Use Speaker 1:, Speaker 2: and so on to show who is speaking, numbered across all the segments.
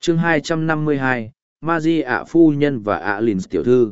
Speaker 1: chương 252, Maji ạ phu nhân và ạ Lìn tiểu thư.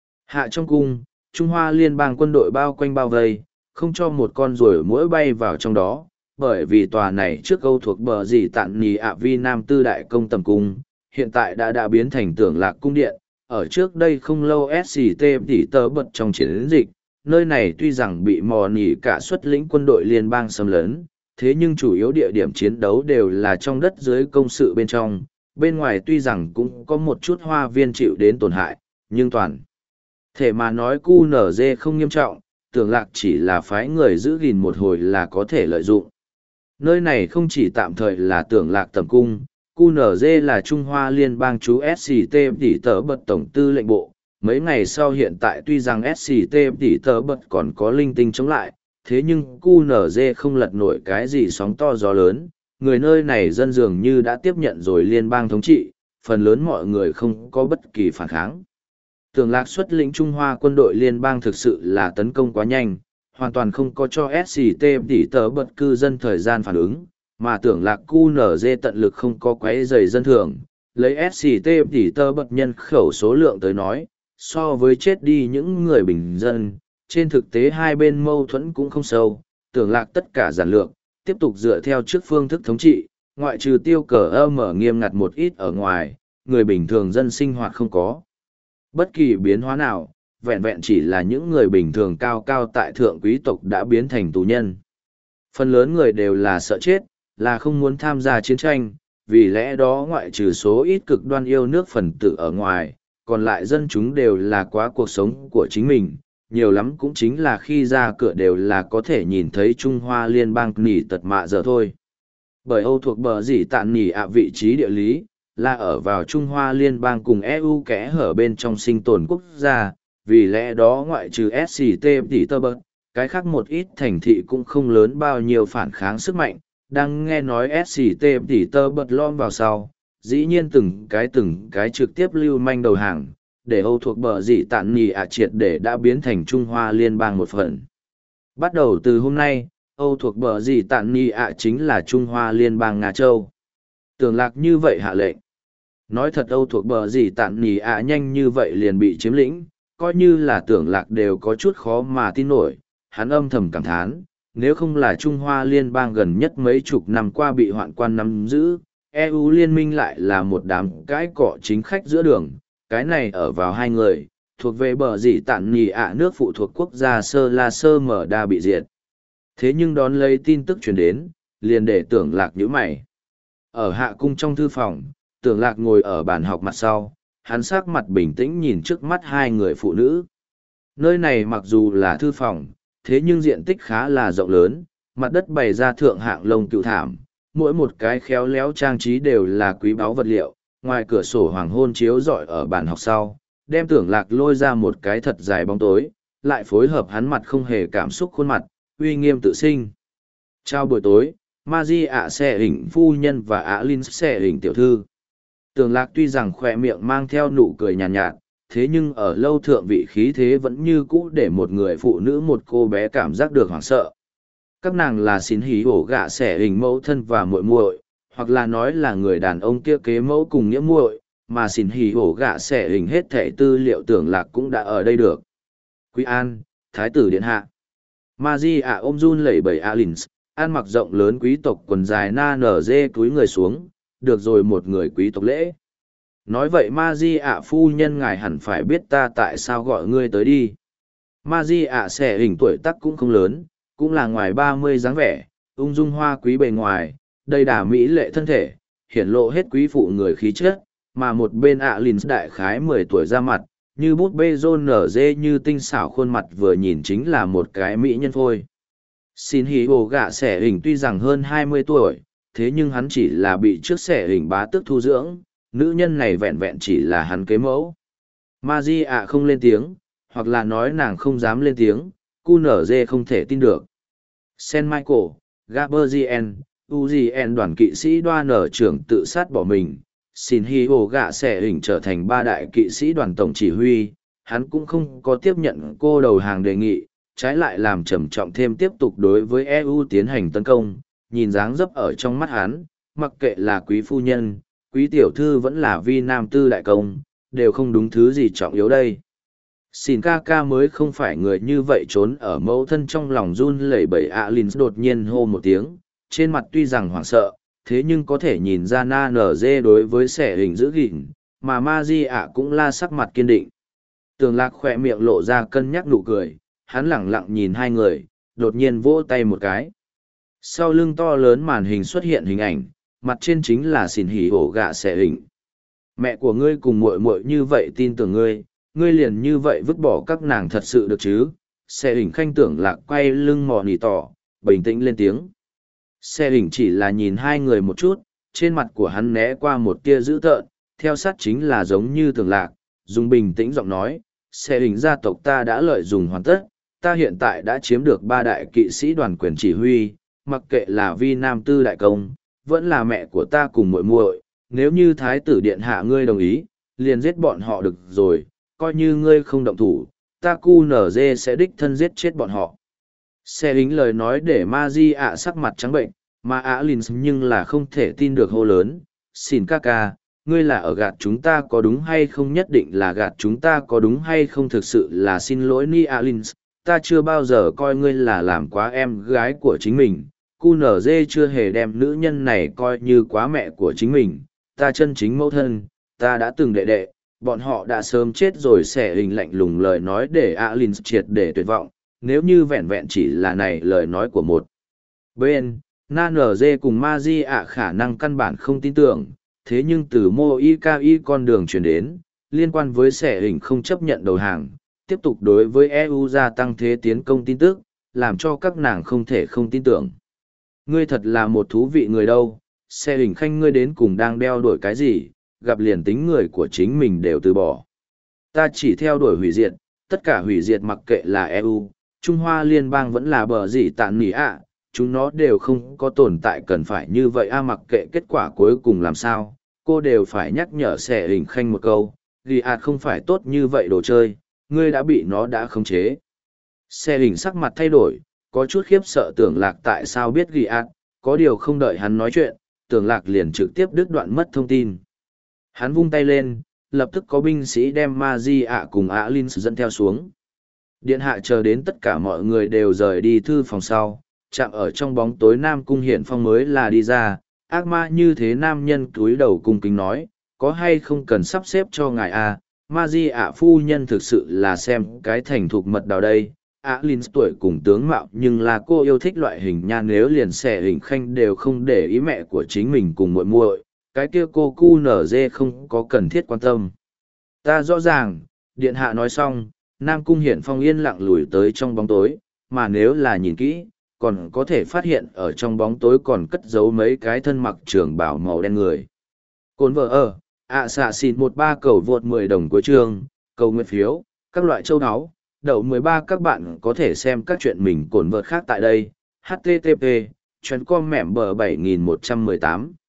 Speaker 1: Hạ trong cung, Trung Hoa liên bang quân đội bao quanh bao vây, không cho một con ruồi muỗi bay vào trong đó, bởi vì tòa này trước Âu thuộc bờ dì tạn nì ạ vi nam tư đại công tầm cung, hiện tại đã biến thành tưởng lạc cung điện. Ở trước đây không lâu SCT tỉ tơ bật trong chiến dịch, nơi này tuy rằng bị mò nỉ cả xuất lĩnh quân đội liên bang xâm lấn, thế nhưng chủ yếu địa điểm chiến đấu đều là trong đất dưới công sự bên trong, bên ngoài tuy rằng cũng có một chút hoa viên chịu đến tổn hại, nhưng toàn thể mà nói QNZ không nghiêm trọng, tưởng lạc chỉ là phái người giữ gìn một hồi là có thể lợi dụng. Nơi này không chỉ tạm thời là tưởng lạc tầm cung, QNZ là Trung Hoa liên bang chú SCT tỉ tớ bật tổng tư lệnh bộ. Mấy ngày sau hiện tại tuy rằng SCT tỉ tớ bật còn có linh tinh chống lại, thế nhưng QNZ không lật nổi cái gì sóng to gió lớn. Người nơi này dân dường như đã tiếp nhận rồi liên bang thống trị, phần lớn mọi người không có bất kỳ phản kháng. Tưởng lạc xuất lĩnh Trung Hoa quân đội liên bang thực sự là tấn công quá nhanh, hoàn toàn không có cho SCT tỉ tớ bật cư dân thời gian phản ứng, mà tưởng lạc QNZ tận lực không có quấy rầy dân thường. Lấy SCT tỉ tớ bật nhân khẩu số lượng tới nói, so với chết đi những người bình dân, trên thực tế hai bên mâu thuẫn cũng không sâu, tưởng lạc tất cả giản lược, tiếp tục dựa theo trước phương thức thống trị, ngoại trừ tiêu cờ mở nghiêm ngặt một ít ở ngoài, người bình thường dân sinh hoạt không có bất kỳ biến hóa nào, vẹn vẹn chỉ là những người bình thường cao cao tại thượng quý tộc đã biến thành tù nhân. Phần lớn người đều là sợ chết, là không muốn tham gia chiến tranh, vì lẽ đó ngoại trừ số ít cực đoan yêu nước phần tử ở ngoài, còn lại dân chúng đều là quá cuộc sống của chính mình, nhiều lắm cũng chính là khi ra cửa đều là có thể nhìn thấy Trung Hoa liên bang nỉ tật mạ giờ thôi. Bởi Âu thuộc bờ dỉ tạn nỉ ạ vị trí địa lý, là ở vào Trung Hoa liên bang cùng EU kẽ hở bên trong sinh tồn quốc gia, vì lẽ đó ngoại trừ SCT tỉ tơ bật, cái khác một ít thành thị cũng không lớn bao nhiêu phản kháng sức mạnh, đang nghe nói SCT tỉ tơ bật lom vào sau, dĩ nhiên từng cái trực tiếp lưu manh đầu hàng, để Âu thuộc bờ dỉ tạn nỉ ạ triệt để đã biến thành Trung Hoa liên bang một phần. Bắt đầu từ hôm nay, Âu thuộc bờ dỉ tạn nỉ ạ chính là Trung Hoa liên bang Nga Châu. Tưởng lạc như vậy hạ lệnh. Nói thật Âu thuộc bờ dỉ tạn nỉ ạ nhanh như vậy liền bị chiếm lĩnh, coi như là tưởng lạc đều có chút khó mà tin nổi, hắn âm thầm cảm thán, nếu không là Trung Hoa liên bang gần nhất mấy chục năm qua bị hoạn quan nắm giữ, EU liên minh lại là một đám cái cọ chính khách giữa đường, cái này ở vào hai người, thuộc về bờ dỉ tạn nỉ ạ nước phụ thuộc quốc gia Sơ La Sơ Mở Đa bị diệt. Thế nhưng đón lấy tin tức truyền đến, liền để tưởng lạc nhíu mày. Ở hạ cung trong thư phòng, tưởng lạc ngồi ở bàn học mặt sau, hắn sắc mặt bình tĩnh nhìn trước mắt hai người phụ nữ. Nơi này mặc dù là thư phòng, thế nhưng diện tích khá là rộng lớn, mặt đất bày ra thượng hạng lông cựu thảm, mỗi một cái khéo léo trang trí đều là quý báu vật liệu, ngoài cửa sổ hoàng hôn chiếu rọi ở bàn học sau, đem tưởng lạc lôi ra một cái thật dài bóng tối, lại phối hợp hắn mặt không hề cảm xúc khuôn mặt, uy nghiêm tự sinh. Chào buổi tối, Maji ạ xe hình phu nhân và ạ Linh xe hình tiểu thư. Tưởng lạc tuy rằng khỏe miệng mang theo nụ cười nhàn nhạt, thế nhưng ở lâu thượng vị khí thế vẫn như cũ để một người phụ nữ một cô bé cảm giác được hoảng sợ. Các nàng là xin hí hổ gạ xẻ hình mẫu thân và muội muội, hoặc là nói là người đàn ông kia kế mẫu cùng nghĩa muội, mà xin hí hổ gạ xẻ hình hết thẻ tư liệu tưởng lạc cũng đã ở đây được. Quý An, Thái tử Điện Hạ. Maji ạ ôm run lẩy bẩy Alins, ăn mặc rộng lớn quý tộc quần dài na nở dê cúi người xuống, được rồi một người quý tộc lễ. Nói vậy Maji ạ phu nhân ngài hẳn phải biết ta tại sao gọi ngươi tới đi. Maji ạ xẻ hình tuổi tác cũng không lớn, cũng là ngoài 30 dáng vẻ, ung dung hoa quý bề ngoài, đầy đà mỹ lệ thân thể, hiển lộ hết quý phụ người khí chất, mà một bên ạ Linh đại khái 10 tuổi ra mặt, như bút bê rôn nở dê như tinh xảo khuôn mặt vừa nhìn chính là một cái mỹ nhân phôi. Xin hí hồ gạ xẻ hình tuy rằng hơn 20 tuổi, thế nhưng hắn chỉ là bị trước xẻ hình bá tước thu dưỡng, nữ nhân này vẹn vẹn chỉ là hắn kế mẫu. Maji ạ không lên tiếng, hoặc là nói nàng không dám lên tiếng, QNZ không thể tin được. Saint Michael, Gaberzien, Uzien đoàn kỵ sĩ đoan nở trưởng tự sát bỏ mình, xin hi hồ gạ xẻ hình trở thành ba đại kỵ sĩ đoàn tổng chỉ huy, hắn cũng không có tiếp nhận cô đầu hàng đề nghị, trái lại làm trầm trọng thêm tiếp tục đối với EU tiến hành tấn công, nhìn dáng dấp ở trong mắt hắn, mặc kệ là quý phu nhân, Quý tiểu thư vẫn là vi nam tư đại công, đều không đúng thứ gì trọng yếu đây. Xin ca ca mới không phải người như vậy, trốn ở mẫu thân trong lòng run lẩy bẩy. Alins đột nhiên hô một tiếng, trên mặt tuy rằng hoảng sợ, thế nhưng có thể nhìn ra na nở dê đối với sẻ hình giữ gìn, mà ma di ạ cũng la sắc mặt kiên định. Tường lạc khỏe miệng lộ ra cân nhắc nụ cười, hắn lẳng lặng nhìn hai người, đột nhiên vỗ tay một cái. Sau lưng to lớn màn hình xuất hiện hình ảnh, mặt trên chính là xỉn hỉ hổ gạ sẻ hình. Mẹ của ngươi cùng muội muội như vậy tin tưởng ngươi, ngươi liền như vậy vứt bỏ các nàng thật sự được chứ? Sẻ hình khanh tưởng lạc quay lưng mò nỉ tỏ, bình tĩnh lên tiếng. Sẻ hình chỉ là nhìn hai người một chút, trên mặt của hắn né qua một tia dữ tợn, theo sát chính là giống như tưởng lạc, dùng bình tĩnh giọng nói, sẻ hình gia tộc ta đã lợi dụng hoàn tất, ta hiện tại đã chiếm được 3 đại kỵ sĩ đoàn quyền chỉ huy, mặc kệ là vi nam tư đại công, vẫn là mẹ của ta cùng muội muội, nếu như thái tử điện hạ ngươi đồng ý, liền giết bọn họ được rồi, coi như ngươi không động thủ, ta cu nở dê sẽ đích thân giết chết bọn họ. Xe lính lời nói để ma di ạ sắc mặt trắng bệnh, mà ạ lìn nhưng là không thể tin được hô lớn. Xin ca ca, ngươi là ở gạt chúng ta có đúng hay không, nhất định là gạt chúng ta có đúng hay không, thực sự là xin lỗi ni ạ lìn, ta chưa bao giờ coi ngươi là làm quá em gái của chính mình. QNZ chưa hề đem nữ nhân này coi như quá mẹ của chính mình, ta chân chính mẫu thân, ta đã từng đệ đệ, bọn họ đã sớm chết rồi. Xẻ hình lạnh lùng lời nói để Alin triệt để tuyệt vọng, nếu như vẹn vẹn chỉ là này lời nói của một bên, NNZ cùng Maji ạ khả năng căn bản không tin tưởng, thế nhưng từ Mô Ikai con đường chuyển đến, liên quan với xẻ hình không chấp nhận đầu hàng, tiếp tục đối với EU gia tăng thế tiến công tin tức, làm cho các nàng không thể không tin tưởng. Ngươi thật là một thú vị người đâu, xe hình khanh ngươi đến cùng đang đeo đuổi cái gì, gặp liền tính người của chính mình đều từ bỏ. Ta chỉ theo đuổi hủy diệt, tất cả hủy diệt mặc kệ là EU, Trung Hoa Liên bang vẫn là bờ gì tạn nỉ ạ, chúng nó đều không có tồn tại cần phải như vậy mặc kệ kết quả cuối cùng làm sao, cô đều phải nhắc nhở xe hình khanh một câu, ghi không phải tốt như vậy đồ chơi, ngươi đã bị nó đã khống chế. Xe hình sắc mặt thay đổi, có chút khiếp sợ tưởng lạc tại sao biết ghi có điều không đợi hắn nói chuyện, tưởng lạc liền trực tiếp đứt đoạn mất thông tin. Hắn vung tay lên, lập tức có binh sĩ đem Maji ạ cùng Alin dẫn theo xuống. Điện hạ chờ đến tất cả mọi người đều rời đi thư phòng sau, chạm ở trong bóng tối Nam Cung Hiển Phong mới là đi ra, ác ma như thế nam nhân cúi đầu cung kính nói, có hay không cần sắp xếp cho ngài Maji ạ phu nhân thực sự là xem cái thành thục mật đào đây. Alin tuổi cùng tướng mạo nhưng là cô yêu thích loại hình nha, nếu liền xẻ hình khanh đều không để ý mẹ của chính mình cùng muội muội, cái kia cô cu nở dê không có cần thiết quan tâm. Ta rõ ràng, điện hạ nói xong, Nam Cung Hiển Phong yên lặng lùi tới trong bóng tối, mà nếu là nhìn kỹ, còn có thể phát hiện ở trong bóng tối còn cất giấu mấy cái thân mặc trường bào màu đen người. Cồn vợ ở, xạ xịt 13 cầu vượt 10 đồng cuối chương, cầu nguyện phiếu, các loại châu áo. Đậu 13 các bạn có thể xem các chuyện mình cồn vợt khác tại đây. http://com mẻm bờ 7118